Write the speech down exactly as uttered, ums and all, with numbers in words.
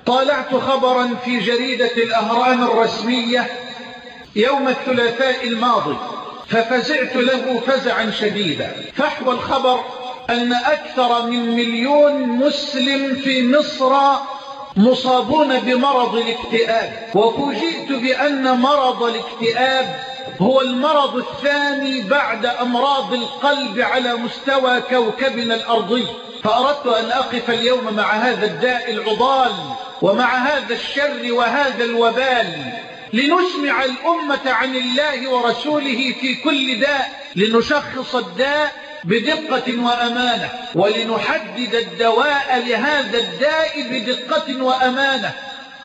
طالعت خبرا في جريدة الأهرام الرسمية يوم الثلاثاء الماضي ففزعت له فزعا شديدا. فحوى الخبر أن أكثر من مليون مسلم في مصر مصابون بمرض الاكتئاب، وفوجئت بأن مرض الاكتئاب هو المرض الثاني بعد أمراض القلب على مستوى كوكبنا الأرضي. فأردت أن أقف اليوم مع هذا الداء العضال ومع هذا الشر وهذا الوبال لنسمع الأمة عن الله ورسوله في كل داء، لنشخص الداء بدقة وأمانة، ولنحدد الدواء لهذا الداء بدقة وأمانة،